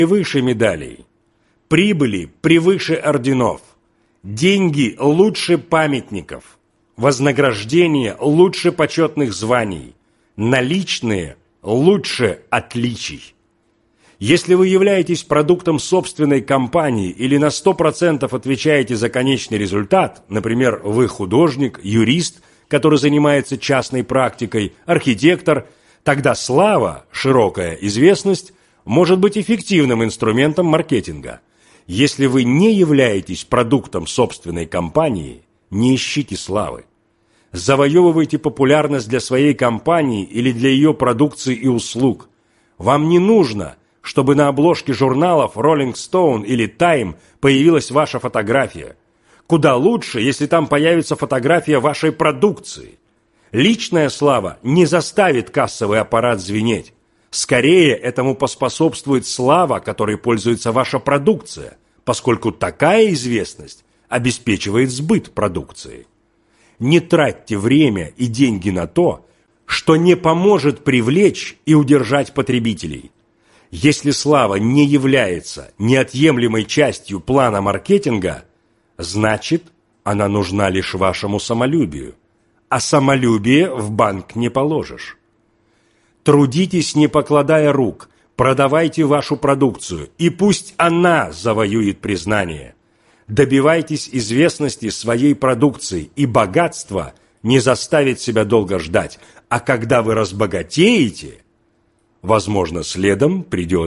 превыше медалей, прибыли превыше орденов, деньги лучше памятников, вознаграждение лучше почетных званий, наличные лучше отличий. Если вы являетесь продуктом собственной компании или на 100% отвечаете за конечный результат, например, вы художник, юрист, который занимается частной практикой, архитектор, тогда слава, широкая известность, может быть эффективным инструментом маркетинга. Если вы не являетесь продуктом собственной компании, не ищите славы. Завоевывайте популярность для своей компании или для ее продукции и услуг. Вам не нужно, чтобы на обложке журналов Rolling Stone или Time появилась ваша фотография. Куда лучше, если там появится фотография вашей продукции. Личная слава не заставит кассовый аппарат звенеть. Скорее, этому поспособствует слава, которой пользуется ваша продукция, поскольку такая известность обеспечивает сбыт продукции. Не тратьте время и деньги на то, что не поможет привлечь и удержать потребителей. Если слава не является неотъемлемой частью плана маркетинга, значит, она нужна лишь вашему самолюбию, а самолюбие в банк не положишь. Трудитесь, не покладая рук, продавайте вашу продукцию, и пусть она завоюет признание. Добивайтесь известности своей продукции, и богатство не заставит себя долго ждать, а когда вы разбогатеете, возможно, следом придет